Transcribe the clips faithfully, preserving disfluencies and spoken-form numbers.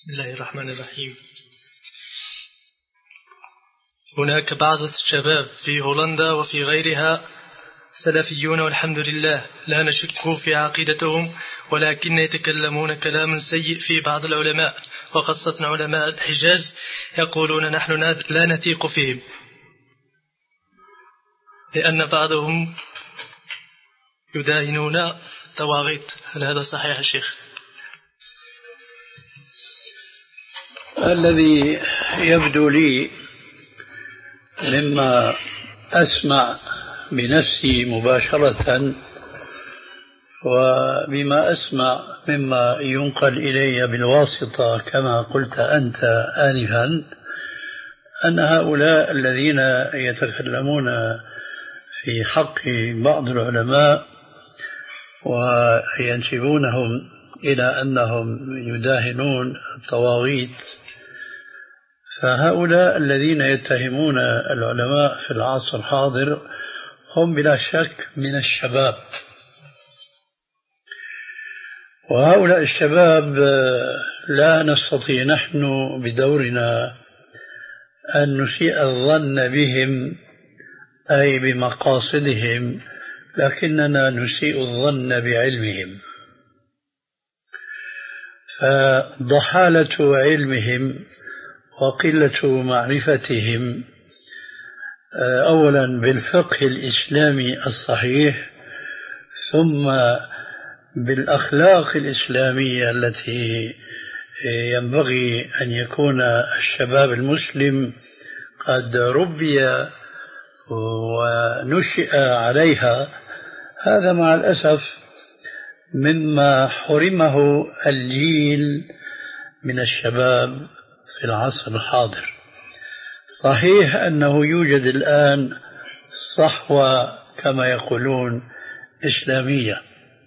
بسم الله الرحمن الرحيم. هناك بعض الشباب في هولندا وفي غيرها سلفيون والحمد لله لا نشك في عقيدتهم، ولكن يتكلمون كلام سيء في بعض العلماء وخاصة علماء الحجاز، يقولون نحن لا نثيق فيهم لأن بعضهم يداهنون الطواغيت. هل هذا صحيح يا شيخ؟ الذي يبدو لي مما أسمع بنفسي مباشرة وبما أسمع مما ينقل إلي بالواسطة كما قلت أنت آنفا، أن هؤلاء الذين يتكلمون في حق بعض العلماء وينسبونهم إلى أنهم يداهنون الطواغيت، فهؤلاء الذين يتهمون العلماء في العصر الحاضر هم بلا شك من الشباب، وهؤلاء الشباب لا نستطيع نحن بدورنا أن نسيء الظن بهم أي بمقاصدهم، لكننا نسيء الظن بعلمهم. فضحالة علمهم وقلة معرفتهم أولا بالفقه الإسلامي الصحيح، ثم بالأخلاق الإسلامية التي ينبغي أن يكون الشباب المسلم قد ربي ونشئ عليها، هذا مع الأسف مما حرمه الجيل من الشباب في العصر الحاضر. صحيح أنه يوجد الآن صحوة كما يقولون إسلامية،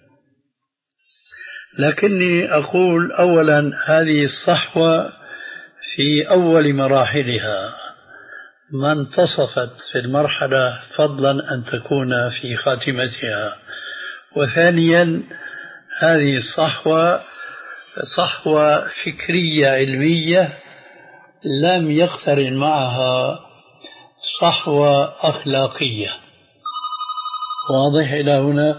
لكني أقول أولا هذه الصحوة في أول مراحلها ما انتصفت في المرحلة فضلا أن تكون في خاتمتها، وثانيا هذه الصحوة صحوة فكرية علمية لم يقترن معها صحوة أخلاقية. واضح إلى هنا؟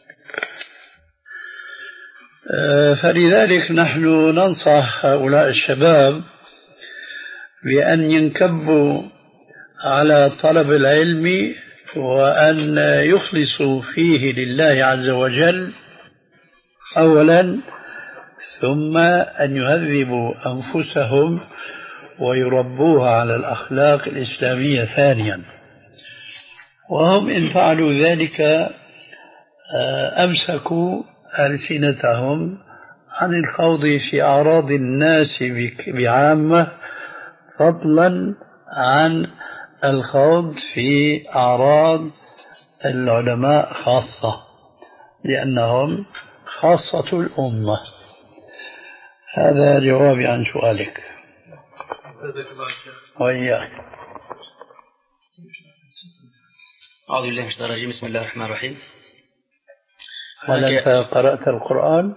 فلذلك نحن ننصح هؤلاء الشباب بأن ينكبوا على طلب العلم وأن يخلصوا فيه لله عز وجل أولا، ثم أن يهذبوا أنفسهم ويربوها على الأخلاق الإسلامية ثانيا. وهم إن فعلوا ذلك أمسكوا ألسنتهم عن الخوض في أعراض الناس بعامة، فضلا عن الخوض في أعراض العلماء خاصة، لأنهم خاصة الأمة. هذا جوابي عن سؤالك. وإياك. أعوذ بالله من الشيطان الرجيم. بسم الله الرحمن الرحيم. هل أنت قرأت القرآن؟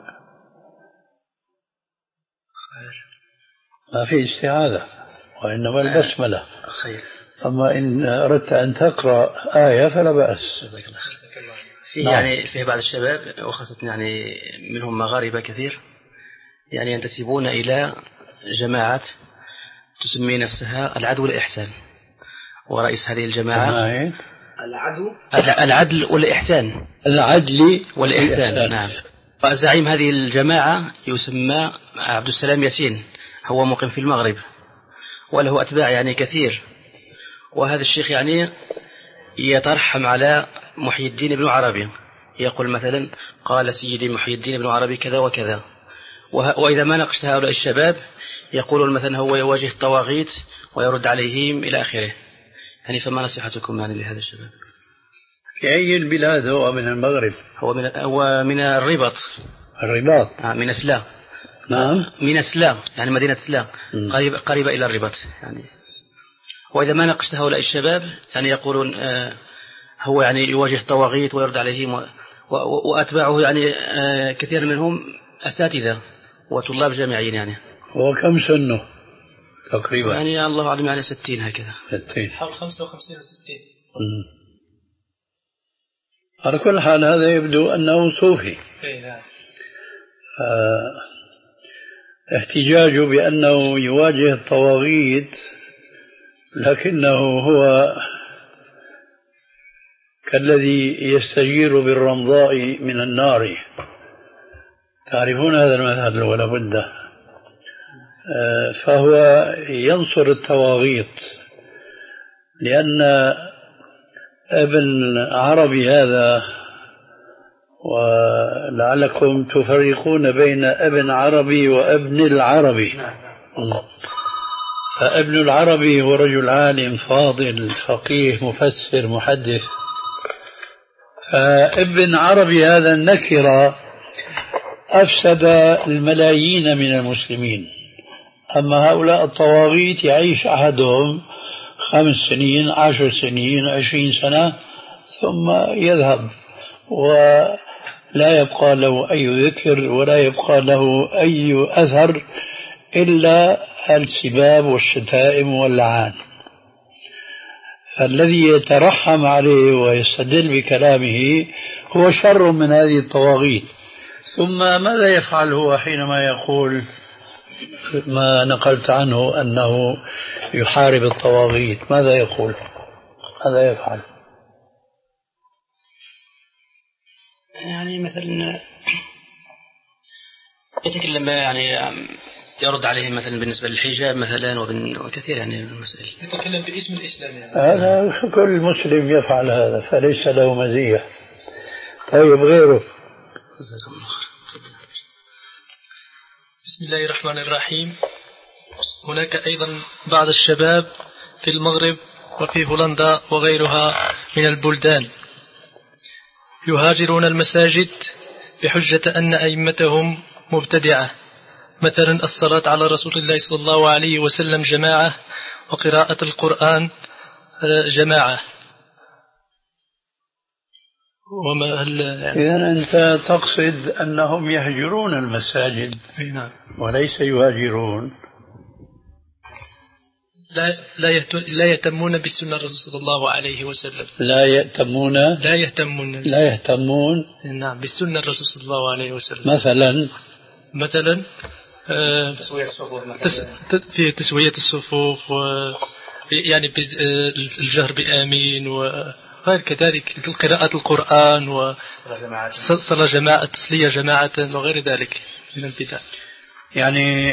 ما في استعاذة وإنما البسملة. خير. أما إن أردت أن تقرأ آية فلا بأس. في يعني في بعض الشباب وخاصة يعني منهم مغاربة كثير يعني ينتسبون إلى جماعات تسمي نفسها العدل والإحسان، ورئيس هذه الجماعة العدل العدل والإحسان العدل والإحسان نعم. فزعيم هذه الجماعة يسمى عبد السلام ياسين، هو مقيم في المغرب وله أتباع يعني كثير. وهذا الشيخ يعني يترحم على محي الدين بن عربي، يقول مثلا قال سيدي محي الدين بن عربي كذا وكذا. وإذا ما ناقشت هؤلاء الشباب يقولون مثلا هو يواجه الطواغيت ويرد عليهم إلى آخره. يعني فما نصيحتكم يعني لهذا الشباب؟ في أي البلاد هو؟ من المغرب؟ هو من هو من الرباط. الرباط آه من أسلام. نعم من أسلام يعني مدينة أسلام قريبة قريبة إلى الرباط يعني. وإذا ما ناقشت هؤلاء الشباب يعني يقولون آه هو يعني يواجه الطواغيت ويرد عليهم، وأتباعه يعني آه كثير منهم أساتذة وطلاب جامعيين يعني. وكم سنه تقريبا؟ يعني الله أعلم على ستين هكذا. ستين حول خمسة وخمسين وستين. على كل حال هذا يبدو أنه صوفي. أي نعم. احتجاجه بأنه يواجه الطواغيت لكنه هو كالذي يستجير بالرمضاء من النار. تعرفون هذا المثل ولا بد. فهو ينصر الطواغيت لأن ابن عربي هذا، ولعلكم تفرقون بين ابن عربي وابن العربي. فابن العربي هو رجل عالم فاضل فقيه مفسر محدث، فابن عربي هذا النكرة أفسد الملايين من المسلمين. أما هؤلاء الطواغيت يعيش أحدهم خمس سنين عشر سنين عشرين سنة ثم يذهب ولا يبقى له أي ذكر ولا يبقى له أي أثر إلا السباب والشتائم واللعان. فالذي يترحم عليه ويستدل بكلامه هو شر من هذه الطواغيت. ثم ماذا يفعل هو حينما يقول ما نقلت عنه أنه يحارب الطواغيت؟ ماذا يقول؟ ماذا يفعل؟ يعني مثلا يتكلم يعني يرد عليه مثلا بالنسبة للحجاب مثلا وكثير يعني المسائل. يتكلم باسم الإسلام يعني. هذا كل مسلم يفعل هذا فليس له مزية. طيب غيره. بسم الله الرحمن الرحيم. هناك أيضا بعض الشباب في المغرب وفي هولندا وغيرها من البلدان يهاجرون المساجد بحجة أن أئمتهم مبتدعة، مثلا الصلاة على رسول الله صلى الله عليه وسلم جماعة وقراءة القرآن جماعة. وما هل يعني إذن أنت تقصد أنهم يهجرون المساجد وليس يهاجرون؟ لا لا لا يهتمون بالسنة الرسول صلى الله عليه وسلم. لا يهتمون لا يهتمون لا يهتمون نعم بالسنة الرسول صلى الله عليه وسلم. مثلا مثلا آه تسوية الصفوف في تسوية الصفوف و يعني الجهر بآمين وغير كذلك قراءة القرآن وصلاة جماعة تصلية جماعة وغير ذلك من البدع. يعني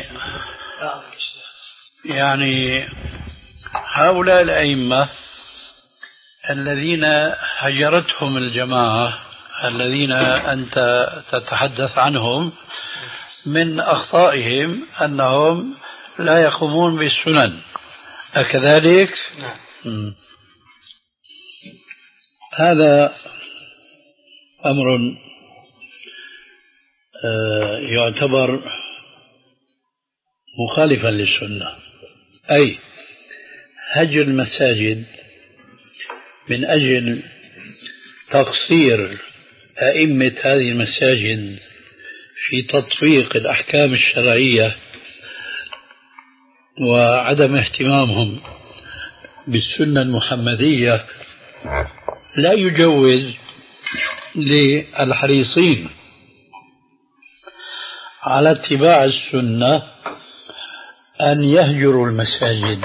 يعني هؤلاء الأئمة الذين هجرتهم الجماعة الذين أنت تتحدث عنهم من أخطائهم أنهم لا يقومون بالسنن، أكذلك؟ نعم. هذا أمر يعتبر مخالفا للسنة، أي هجر المساجد من أجل تقصير أئمة هذه المساجد في تطبيق الأحكام الشرعية وعدم اهتمامهم بالسنة المحمدية لا يجوز للحريصين على اتباع السنة أن يهجروا المساجد،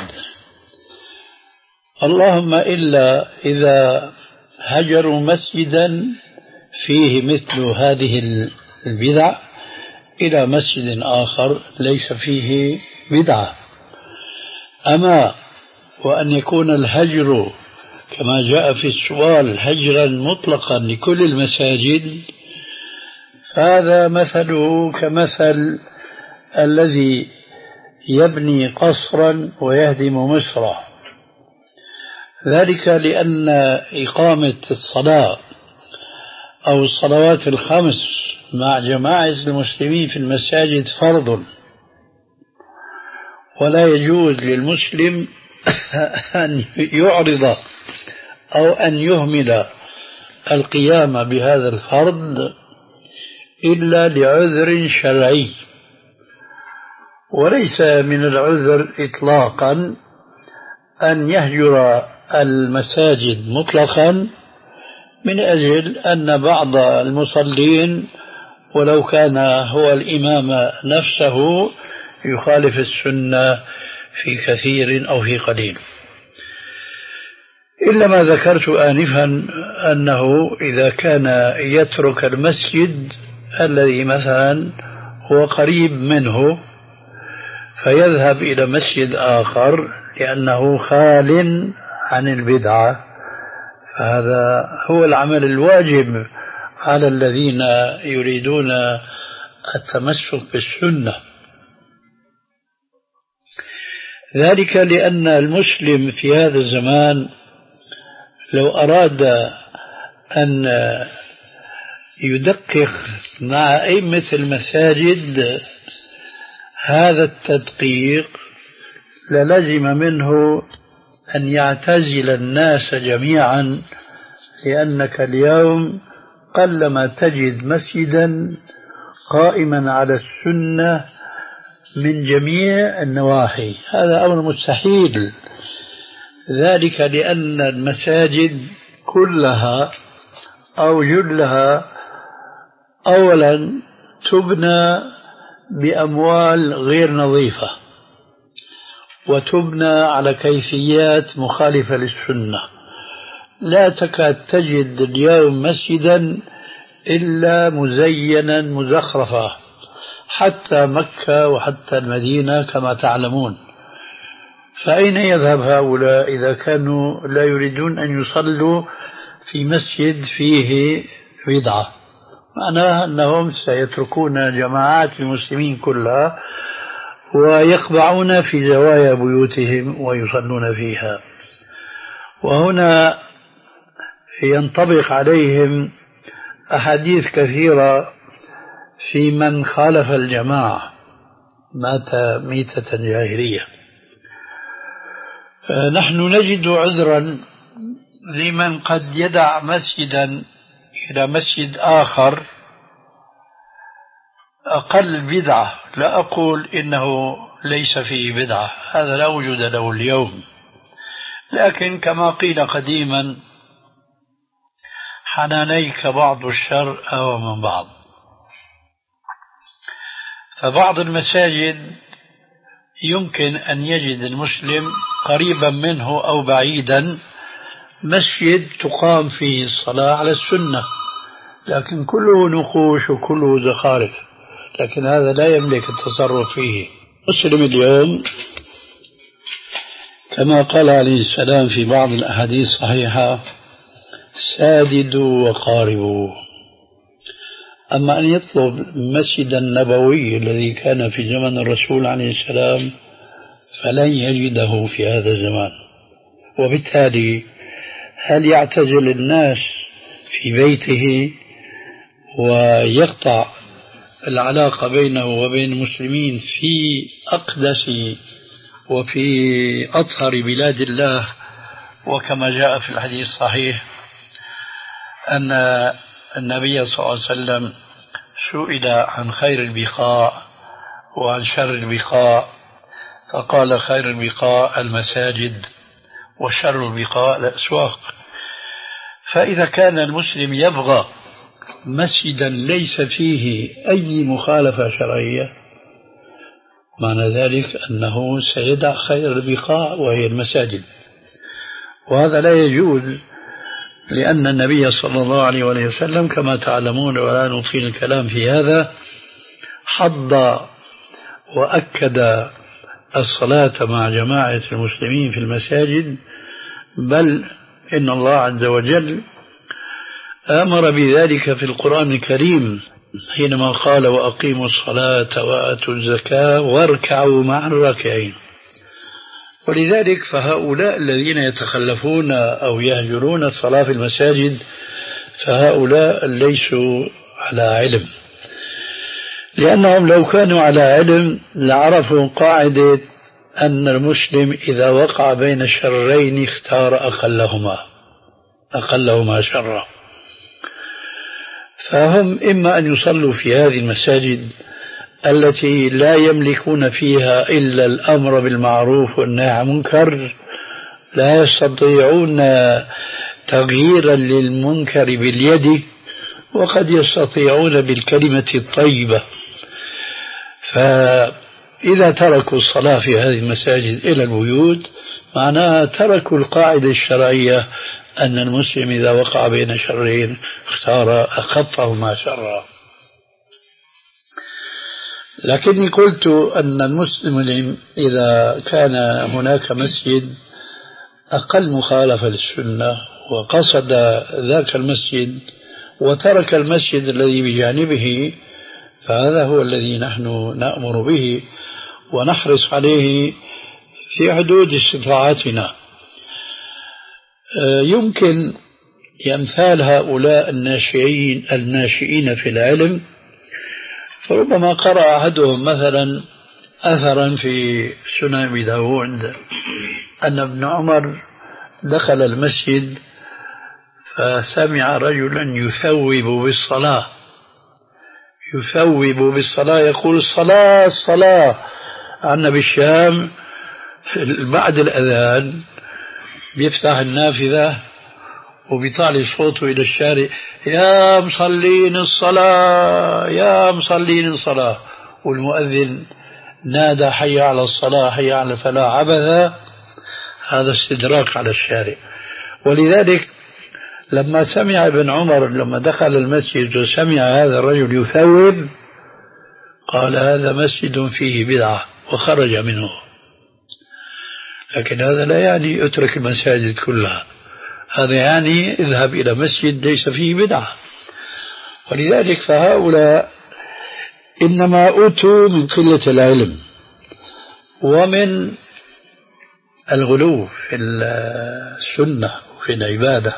اللهم إلا إذا هجروا مسجدا فيه مثل هذه البدع إلى مسجد آخر ليس فيه بدعة. أما وأن يكون الهجر كما جاء في السؤال هجرا مطلقا لكل المساجد، فهذا مثله كمثل الذي يبني قصرا ويهدم مصرا، ذلك لأن إقامة الصلاة أو الصلوات الخمس مع جماعة المسلمين في المساجد فرض، ولا يجوز للمسلم أن يعرض أو أن يهمل القيام بهذا الفرض إلا لعذر شرعي. وليس من العذر إطلاقا أن يهجر المساجد مطلقا من أجل أن بعض المصلين ولو كان هو الإمام نفسه يخالف السنة في كثير أو في قليل، إلا ما ذكرت آنفا أنه إذا كان يترك المسجد الذي مثلا هو قريب منه فيذهب إلى مسجد آخر لأنه خال عن البدعة، فهذا هو العمل الواجب على الذين يريدون التمسك بالسنة. ذلك لأن المسلم في هذا الزمان لو أراد أن يدقق مع أئمة المساجد هذا التدقيق للزم منه أن يعتزل الناس جميعا، لأنك اليوم قلما تجد مسجدا قائما على السنة من جميع النواحي، هذا أمر مستحيل. ذلك لأن المساجد كلها أو جلها أولا تبنى بأموال غير نظيفة وتبنى على كيفيات مخالفة للسنة. لا تكاد تجد اليوم مسجدا إلا مزينا مزخرفا، حتى مكة وحتى المدينة كما تعلمون. فأين يذهب هؤلاء إذا كانوا لا يريدون أن يصلوا في مسجد فيه بدعة؟ معناها أنهم سيتركون جماعات المسلمين كلها ويقبعون في زوايا بيوتهم ويصلون فيها. وهنا ينطبق عليهم أحاديث كثيرة في من خالف الجماعة مات ميتة جاهلية. نحن نجد عذرا لمن قد يدع مسجدا إلى مسجد آخر أقل بدعة، لا أقول إنه ليس فيه بدعة، هذا لا وجود له اليوم، لكن كما قيل قديما حنانيك بعض الشر أو من بعض. فبعض المساجد يمكن أن يجد المسلم قريبا منه أو بعيدا مسجد تقام فيه الصلاة على السنة، لكن كله نقوش وكله زخارف، لكن هذا لا يملك التصرف فيه. مسلم اليوم كما قال عليه السلام في بعض الأحاديث الصحيحة ساددوا وقاربوا. أما أن يطلب المسجد النبوي الذي كان في زمن الرسول عليه السلام فلن يجده في هذا الزمان، وبالتالي هل يعتزل الناس في بيته ويقطع العلاقة بينه وبين المسلمين في أقدس وفي أطهر بلاد الله؟ وكما جاء في الحديث الصحيح أن النبي صلى الله عليه وسلم سئل عن خير البقاع وعن شر البقاع فقال خير البقاع المساجد وشر البقاع الأسواق. فإذا كان المسلم يبغى مسجدا ليس فيه أي مخالفة شرعية معنى ذلك أنه سيدع خير البقاع وهي المساجد، وهذا لا يجوز، لأن النبي صلى الله عليه وسلم كما تعلمون ولا نطيل الكلام في هذا حض وأكد الصلاة مع جماعة المسلمين في المساجد، بل إن الله عز وجل أمر بذلك في القرآن الكريم حينما قال وأقيموا الصلاة وآتوا الزكاة واركعوا مع الراكعين. ولذلك فهؤلاء الذين يتخلفون أو يهجرون الصلاة في المساجد فهؤلاء ليسوا على علم، لأنهم لو كانوا على علم لعرفوا قاعدة أن المسلم إذا وقع بين الشرين اختار أقلهما أقلهما شرا، فهم إما أن يصلوا في هذه المساجد التي لا يملكون فيها إلا الأمر بالمعروف والنهي عن المنكر لا يستطيعون تغييرا للمنكر باليد، وقد يستطيعون بالكلمة الطيبة. فإذا تركوا الصلاة في هذه المساجد إلى البيوت معناها تركوا القاعدة الشرعية أن المسلم إذا وقع بين شرين اختار أخفهما شرا. لكني قلت أن المسلم إذا كان هناك مسجد أقل مخالفة للسنة وقصد ذاك المسجد وترك المسجد الذي بجانبه، فهذا هو الذي نحن نأمر به ونحرص عليه في حدود استطاعتنا. يمكن أمثال هؤلاء الناشئين الناشئين في العلم، فربما قرأ أحدهم مثلا أثرا في سنن أبي داود أن ابن عمر دخل المسجد فسمع رجلا يثوب بالصلاة يثوب بالصلاة يقول الصلاة الصلاة. عندنا بالشام بعد الأذان بيفتح النافذة وبيطالع صوته إلى الشارع: يا مصلين الصلاة يا مصلين الصلاة. والمؤذن نادى: حي على الصلاة حي على الفلاح. عبث، هذا استدراك على الشارع. ولذلك لما سمع ابن عمر لما دخل المسجد وسمع هذا الرجل يثوب قال: هذا مسجد فيه بدعة، وخرج منه. لكن هذا لا يعني اترك المساجد كلها، هذا يعني اذهب إلى مسجد ليس فيه بدعة. ولذلك فهؤلاء إنما أوتوا من قلة العلم ومن الغلو في السنة وفي العبادة.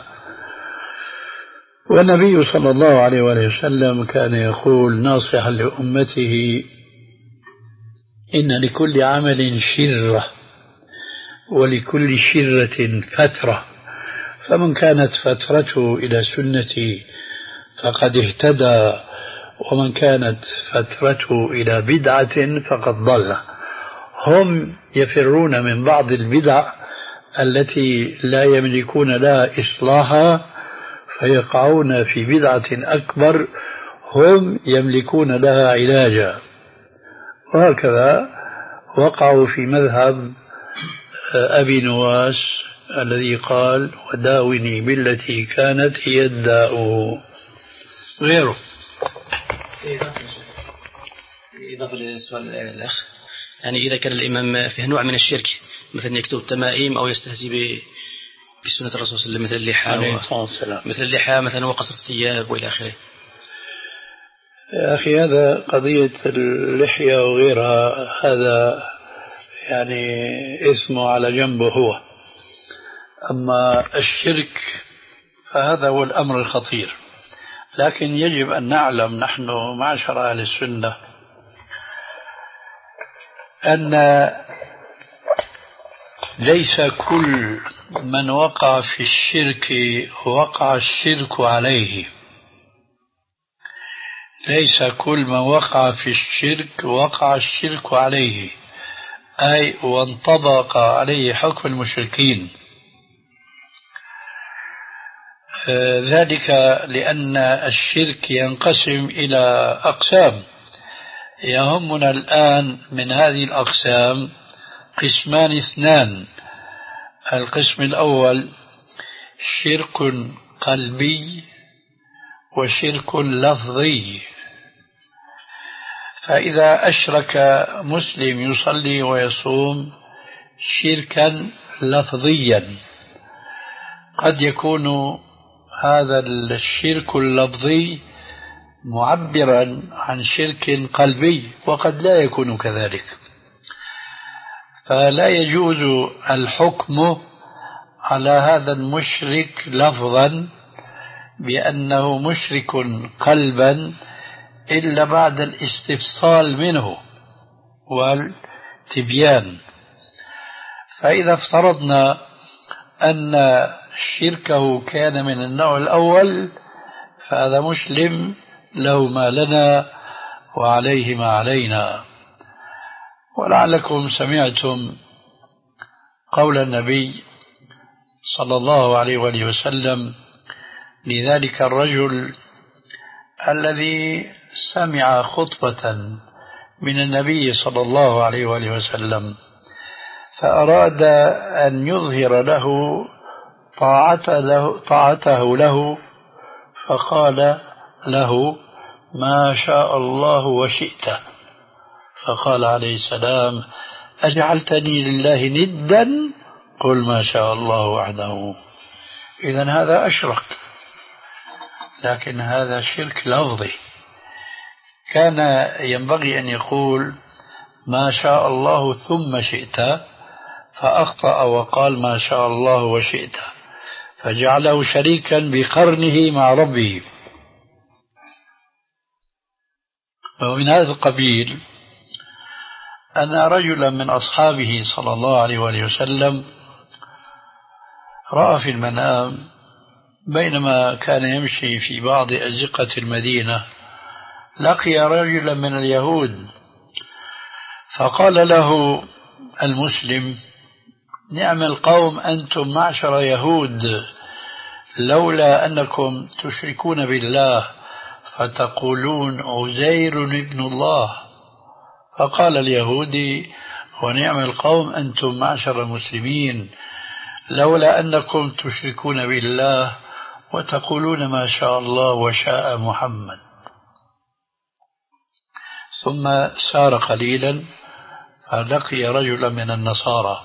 والنبي صلى الله عليه وسلم كان يقول ناصحا لأمته: إن لكل عمل شرة ولكل شرة فترة، فمن كانت فترته إلى سنتي فقد اهتدى، ومن كانت فترته إلى بدعة فقد ضل. هم يفرون من بعض البدع التي لا يملكون لها إصلاحا فيقعون في بدعة أكبر هم يملكون لها علاجا. وهكذا وقعوا في مذهب أبي نواس الذي قال: وداوني بالتي كانت هي الداء. غيره. إضافة للسؤال الأخ، يعني إذا كان الإمام فيه نوع من الشرك مثل يكتب التمائم أو يستهزئ بسنة الرسول صلى الله عليه وسلم مثل اللحى و... مثل اللحى مثلا وقصر الثياب وإلى آخره. يا أخي هذا قضية اللحية وغيرها هذا يعني اسمه على جنبه هو، أما الشرك فهذا هو الأمر الخطير. لكن يجب أن نعلم نحن معشر أهل السنة أن ليس كل من وقع في الشرك وقع الشرك عليه. ليس كل من وقع في الشرك وقع الشرك عليه، أي وانطبق عليه حكم المشركين. ذلك لأن الشرك ينقسم إلى أقسام. يهمنا الآن من هذه الأقسام قسمان اثنان. القسم الأول شرك قلبي وشرك لفظي. فإذا أشرك مسلم يصلي ويصوم شركا لفظيا، قد يكون هذا الشرك اللفظي معبرا عن شرك قلبي وقد لا يكون كذلك. فلا يجوز الحكم على هذا المشرك لفظا بأنه مشرك قلبا إلا بعد الاستفصال منه والتبيان. فإذا افترضنا أن شركه كان من النوع الأول فهذا مسلم له ما لنا وعليه ما علينا. ولعلكم سمعتم قول النبي صلى الله عليه وآله وسلم لذلك الرجل الذي سمع خطبة من النبي صلى الله عليه وآله وسلم فأراد أن يظهر له طاعته له, طاعته له فقال له ما شاء الله وشئت، فقال عليه السلام أجعلتني لله ندا قل ما شاء الله وحده. إذن هذا أشرك، لكن هذا شرك لفظي. كان ينبغي أن يقول ما شاء الله ثم شئت، فأخطأ وقال ما شاء الله وشئت، فجعله شريكا بقرنه مع ربه. ومن هذا القبيل أن رجلا من أصحابه صلى الله عليه وآله وسلم رأى في المنام بينما كان يمشي في بعض أزقة المدينة لقي رجلا من اليهود، فقال له المسلم نعم القوم أنتم معشر يهود، لولا أنكم تشركون بالله فتقولون عزير ابن الله. فقال اليهودي ونعم القوم أنتم معشر المسلمين، لولا أنكم تشركون بالله وتقولون ما شاء الله وشاء محمد. ثم سار قليلا فلقي رجلا من النصارى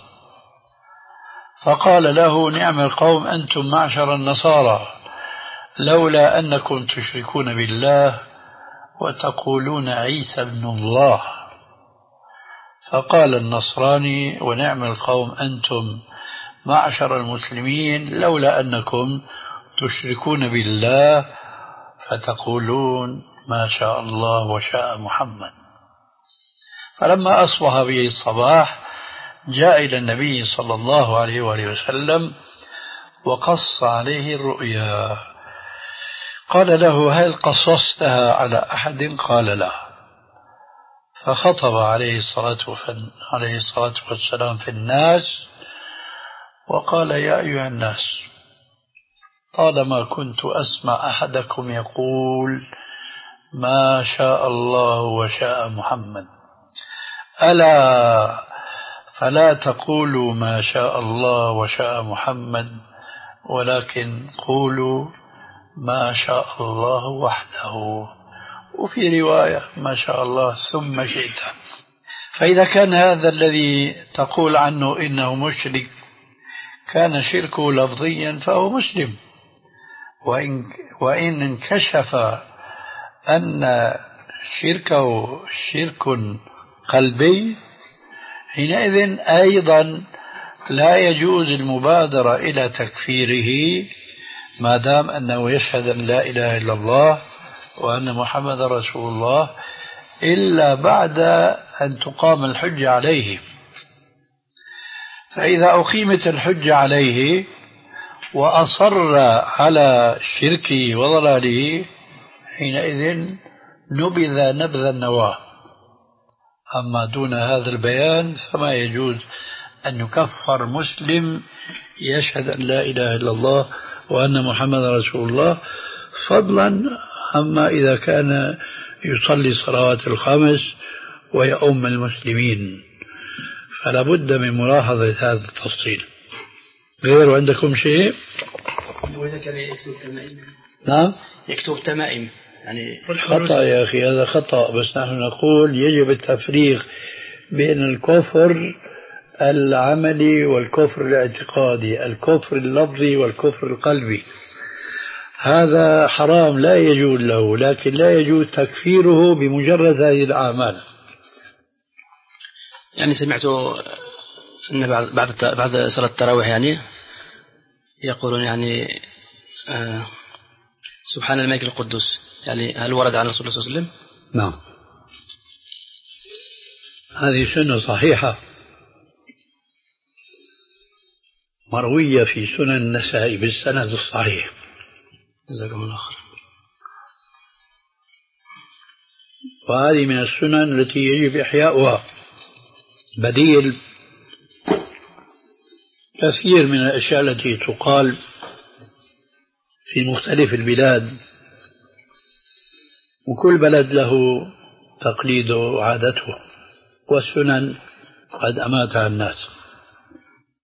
فقال له نعم القوم أنتم معشر النصارى، لولا أنكم تشركون بالله وتقولون عيسى ابن الله. فقال النصراني ونعم القوم أنتم معشر المسلمين، لولا أنكم تشركون بالله فتقولون ما شاء الله وشاء محمد. فلما أصبح به الصباح جاء إلى النبي صلى الله عليه وآله وسلم وقص عليه الرؤيا. قال له هل قصصتها على أحد؟ قال لا. فخطب عليه الصلاة عليه الصلاة والسلام في الناس وقال يا أيها الناس طالما كنت أسمع أحدكم يقول ما شاء الله وشاء محمد، ألا فلا تقولوا ما شاء الله وشاء محمد ولكن قولوا ما شاء الله وحده، وفي رواية ما شاء الله ثم شئت. فإذا كان هذا الذي تقول عنه إنه مشرك كان شركه لفظيا فهو مسلم، وإن, وإن انكشف أن شركه شرك قلبي حينئذ أيضا لا يجوز المبادرة إلى تكفيره ما دام أنه يشهد أن لا إله إلا الله وأن محمد رسول الله إلا بعد أن تقام الحجة عليه. فإذا أقيمت الحجة عليه وأصر على شركه وضلاله حينئذ نبذ نبذ النواة. أما دون هذا البيان فما يجوز أن يكفر مسلم يشهد أن لا إله إلا الله وأن محمد رسول الله، فضلا أما إذا كان يصلي الصلوات الخمس ويؤم المسلمين، فلا بد من ملاحظة هذا التفصيل. غير عندكم شيء؟ وإذا كان يكتب تمائم. نعم يكتب تمائم يعني خطأ يا أخي، هذا خطأ. بس نحن نقول يجب التفريق بين الكفر العملي والكفر الاعتقادي، الكفر اللفظي والكفر القلبي. هذا حرام لا يجوز له، لكن لا يجوز تكفيره بمجرد هذه الأعمال. يعني سمعت أن بعد بعد صلاة التراويح يعني يقولون يعني آه سبحان الملك القدوس، يعني هل ورد عن رسول الله صلى الله عليه وسلم؟ نعم، هذه سنة صحيحة مروية في سنن النسائي بالسند الصحيح. جزاكم الله خير. وهذه من السنن التي يجب إحياؤها. بديل كثير من الأشياء التي تقال في مختلف البلاد، وكل بلد له تقليده وعادته، والسنن قد أماتها الناس.